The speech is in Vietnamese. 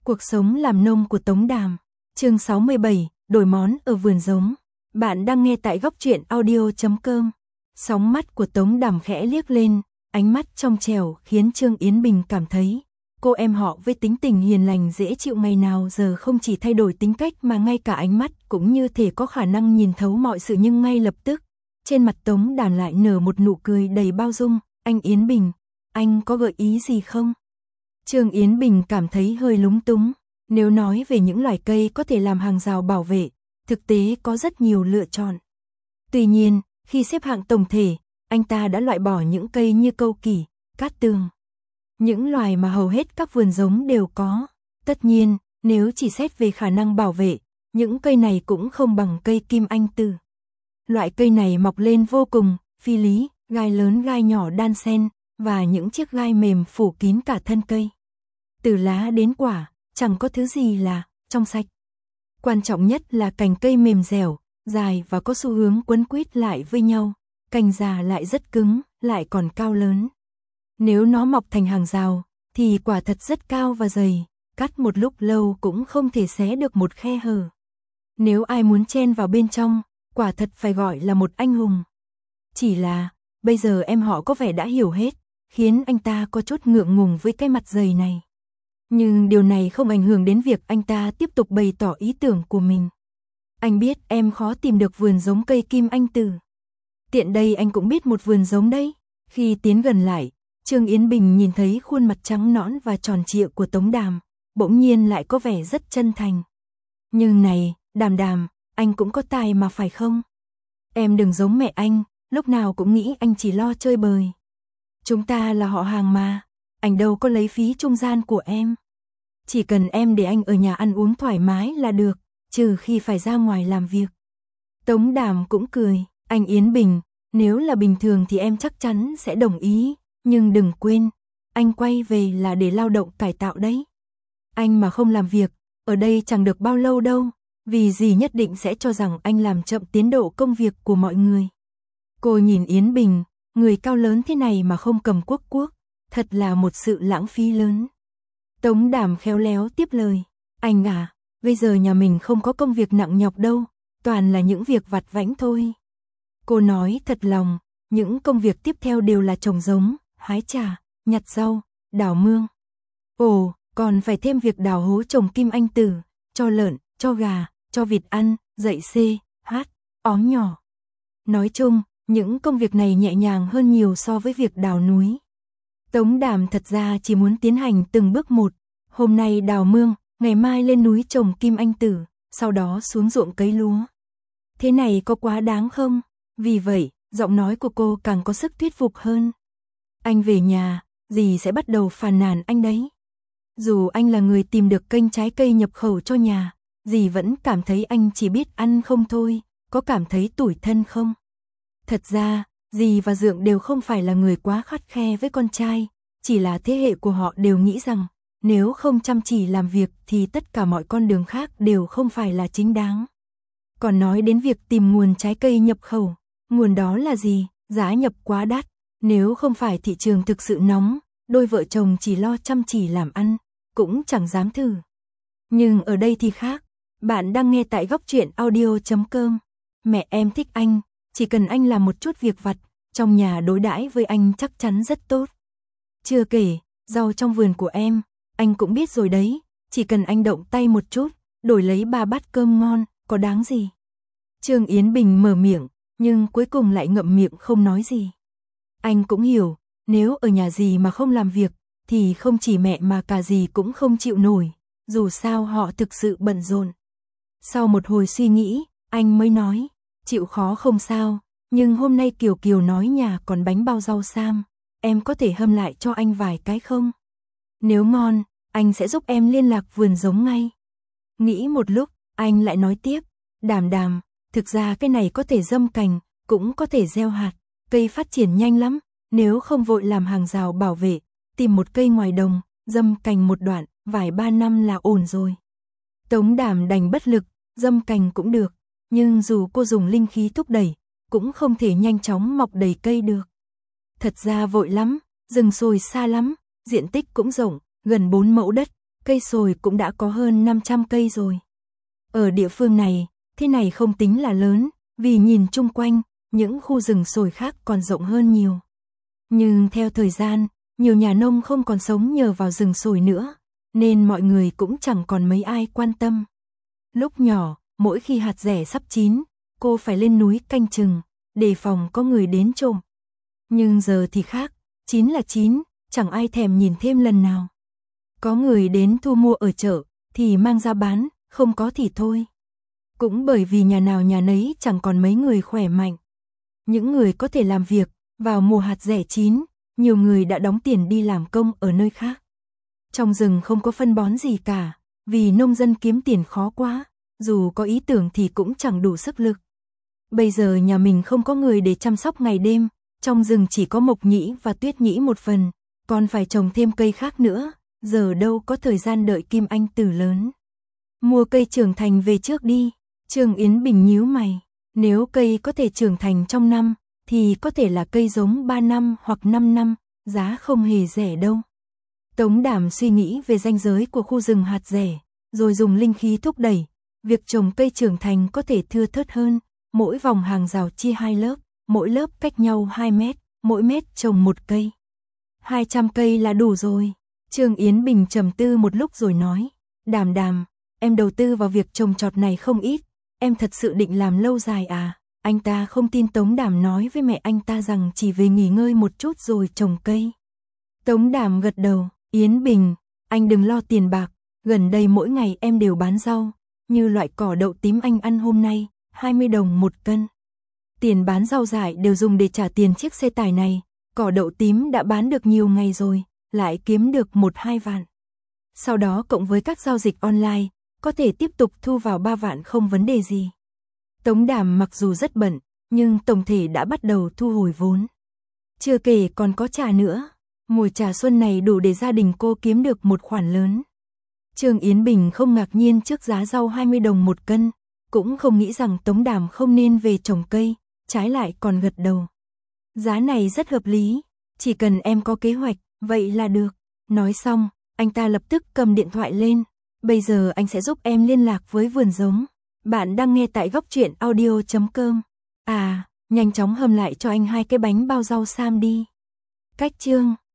Cuộc sống làm nông của Tống Đàm. Chương 67, đổi món ở vườn giống. Bạn đang nghe tại góc truyện audio.com. Sóng mắt của Tống Đàm khẽ liếc lên, ánh mắt trong trẻo khiến Trương Yến Bình cảm thấy cô em họ với tính tình hiền lành dễ chịu ngày nào giờ không chỉ thay đổi tính cách mà ngay cả ánh mắt cũng như thể có khả năng nhìn thấu mọi sự, nhưng ngay lập tức trên mặt Tống Đàm lại nở một nụ cười đầy bao dung. Anh Yến Bình, anh có gợi ý gì không? Trương Yến Bình cảm thấy hơi lúng túng. Nếu nói về những loài cây có thể làm hàng rào bảo vệ, thực tế có rất nhiều lựa chọn. Tuy nhiên, khi xếp hạng tổng thể, anh ta đã loại bỏ những cây như câu kỷ, cát tường. Những loài mà hầu hết các vườn giống đều có. Tất nhiên, nếu chỉ xét về khả năng bảo vệ, những cây này cũng không bằng cây kim anh tử. Loại cây này mọc lên vô cùng phi lý, gai lớn gai nhỏ đan xen, và những chiếc gai mềm phủ kín cả thân cây. Từ lá đến quả, chẳng có thứ gì là trong sạch. Quan trọng nhất là cành cây mềm dẻo, dài và có xu hướng quấn quýt lại với nhau. Cành già lại rất cứng, lại còn cao lớn. Nếu nó mọc thành hàng rào, thì quả thật rất cao và dày, cắt một lúc lâu cũng không thể xé được một khe hở. Nếu ai muốn chen vào bên trong, quả thật phải gọi là một anh hùng. Chỉ là, bây giờ em họ có vẻ đã hiểu hết, khiến anh ta có chút ngượng ngùng với cái mặt dày này. Nhưng điều này không ảnh hưởng đến việc anh ta tiếp tục bày tỏ ý tưởng của mình. Anh biết em khó tìm được vườn giống cây kim anh tử. Tiện đây anh cũng biết một vườn giống đấy. Khi tiến gần lại, Trương Yến Bình nhìn thấy khuôn mặt trắng nõn và tròn trịa của Tống Đàm, bỗng nhiên lại có vẻ rất chân thành. Nhưng này, Đàm Đàm, anh cũng có tài mà phải không? Em đừng giống mẹ anh, lúc nào cũng nghĩ anh chỉ lo chơi bời. Chúng ta là họ hàng mà, anh đâu có lấy phí trung gian của em. Chỉ cần em để anh ở nhà ăn uống thoải mái là được, trừ khi phải ra ngoài làm việc. Tống Đàm cũng cười, anh Yến Bình, nếu là bình thường thì em chắc chắn sẽ đồng ý, nhưng đừng quên, anh quay về là để lao động cải tạo đấy. Anh mà không làm việc, ở đây chẳng được bao lâu đâu, vì dì nhất định sẽ cho rằng anh làm chậm tiến độ công việc của mọi người. Cô nhìn Yến Bình, người cao lớn thế này mà không cầm cuốc cuốc, thật là một sự lãng phí lớn. Tống Đàm khéo léo tiếp lời, anh à, bây giờ nhà mình không có công việc nặng nhọc đâu, toàn là những việc vặt vãnh thôi. Cô nói thật lòng, những công việc tiếp theo đều là trồng giống, hái trà, nhặt rau, đào mương. Ồ, còn phải thêm việc đào hố trồng kim anh tử, cho lợn, cho gà, cho vịt ăn, dạy xê, hát, óm nhỏ. Nói chung, những công việc này nhẹ nhàng hơn nhiều so với việc đào núi. Tống Đàm thật ra chỉ muốn tiến hành từng bước một, hôm nay đào mương, ngày mai lên núi trồng kim anh tử, sau đó xuống ruộng cấy lúa. Thế này có quá đáng không? Vì vậy, giọng nói của cô càng có sức thuyết phục hơn. Anh về nhà, dì sẽ bắt đầu phàn nàn anh đấy. Dù anh là người tìm được kênh trái cây nhập khẩu cho nhà, dì vẫn cảm thấy anh chỉ biết ăn không thôi, có cảm thấy tủi thân không? Thật ra, dì và Dượng đều không phải là người quá khắt khe với con trai, chỉ là thế hệ của họ đều nghĩ rằng, nếu không chăm chỉ làm việc thì tất cả mọi con đường khác đều không phải là chính đáng. Còn nói đến việc tìm nguồn trái cây nhập khẩu, nguồn đó là gì? Giá nhập quá đắt, nếu không phải thị trường thực sự nóng, đôi vợ chồng chỉ lo chăm chỉ làm ăn, cũng chẳng dám thử. Nhưng ở đây thì khác, bạn đang nghe tại góc truyện audio.com. Mẹ em thích anh, chỉ cần anh làm một chút việc vặt, trong nhà đối đãi với anh chắc chắn rất tốt. Chưa kể, rau trong vườn của em, anh cũng biết rồi đấy, chỉ cần anh động tay một chút, đổi lấy 3 bát cơm ngon, có đáng gì. Trương Yến Bình mở miệng, nhưng cuối cùng lại ngậm miệng không nói gì. Anh cũng hiểu, nếu ở nhà dì mà không làm việc, thì không chỉ mẹ mà cả dì cũng không chịu nổi, dù sao họ thực sự bận rộn. Sau một hồi suy nghĩ, anh mới nói, chịu khó không sao, nhưng hôm nay Kiều Kiều nói nhà còn bánh bao rau sam, em có thể hâm lại cho anh vài cái không? Nếu ngon, anh sẽ giúp em liên lạc vườn giống ngay. Nghĩ một lúc, anh lại nói tiếp, Đàm Đàm, thực ra cái này có thể dâm cành, cũng có thể gieo hạt, cây phát triển nhanh lắm, nếu không vội làm hàng rào bảo vệ, tìm một cây ngoài đồng, dâm cành một đoạn, vài 3 năm là ổn rồi. Tống Đàm đành bất lực, dâm cành cũng được, nhưng dù cô dùng linh khí thúc đẩy, cũng không thể nhanh chóng mọc đầy cây được. Thật ra vội lắm, rừng sồi xa lắm, diện tích cũng rộng, gần 4 mẫu đất, cây sồi cũng đã có hơn 500 cây rồi. Ở địa phương này, thế này không tính là lớn, vì nhìn chung quanh, những khu rừng sồi khác còn rộng hơn nhiều. Nhưng theo thời gian, nhiều nhà nông không còn sống nhờ vào rừng sồi nữa, nên mọi người cũng chẳng còn mấy ai quan tâm. Lúc nhỏ, mỗi khi hạt dẻ sắp chín, cô phải lên núi canh chừng, đề phòng có người đến trộm. Nhưng giờ thì khác, chín là chín, chẳng ai thèm nhìn thêm lần nào. Có người đến thu mua ở chợ, thì mang ra bán, không có thì thôi. Cũng bởi vì nhà nào nhà nấy chẳng còn mấy người khỏe mạnh. Những người có thể làm việc, vào mùa hạt dẻ chín, nhiều người đã đóng tiền đi làm công ở nơi khác. Trong rừng không có phân bón gì cả, vì nông dân kiếm tiền khó quá, dù có ý tưởng thì cũng chẳng đủ sức lực. Bây giờ nhà mình không có người để chăm sóc ngày đêm, trong rừng chỉ có mộc nhĩ và tuyết nhĩ một phần, còn phải trồng thêm cây khác nữa, giờ đâu có thời gian đợi Kim Anh Tử lớn. Mua cây trưởng thành về trước đi, Trương Yến Bình nhíu mày, nếu cây có thể trưởng thành trong năm, thì có thể là cây giống 3 năm hoặc 5 năm, giá không hề rẻ đâu. Tống Đảm suy nghĩ về ranh giới của khu rừng hạt dẻ, rồi dùng linh khí thúc đẩy, việc trồng cây trưởng thành có thể thưa thớt hơn, mỗi vòng hàng rào chia 2 lớp, mỗi lớp cách nhau 2 mét, mỗi mét trồng một cây. 200 cây là đủ rồi. Trương Yến Bình trầm tư một lúc rồi nói, Đàm Đàm, em đầu tư vào việc trồng trọt này không ít, em thật sự định làm lâu dài à? Anh ta không tin Tống Đảm nói với mẹ anh ta rằng chỉ về nghỉ ngơi một chút rồi trồng cây. Tống Đảm gật đầu, Yến Bình, anh đừng lo tiền bạc, gần đây mỗi ngày em đều bán rau, như loại cỏ đậu tím anh ăn hôm nay, 20 đồng một cân. Tiền bán rau dại đều dùng để trả tiền chiếc xe tải này, cỏ đậu tím đã bán được nhiều ngày rồi, lại kiếm được 1-2 vạn. Sau đó cộng với các giao dịch online, có thể tiếp tục thu vào 3 vạn không vấn đề gì. Tống Đảm mặc dù rất bận, nhưng tổng thể đã bắt đầu thu hồi vốn. Chưa kể còn có trà nữa, mùa trà xuân này đủ để gia đình cô kiếm được một khoản lớn. Trương Yến Bình không ngạc nhiên trước giá rau 20 đồng một cân, cũng không nghĩ rằng Tống Đảm không nên về trồng cây, trái lại còn gật đầu. Giá này rất hợp lý, chỉ cần em có kế hoạch, vậy là được. Nói xong, anh ta lập tức cầm điện thoại lên, bây giờ anh sẽ giúp em liên lạc với vườn giống. Bạn đang nghe tại Góc Truyện Audio.com. À, nhanh chóng hâm lại cho anh 2 cái bánh bao rau sam đi. Cách chương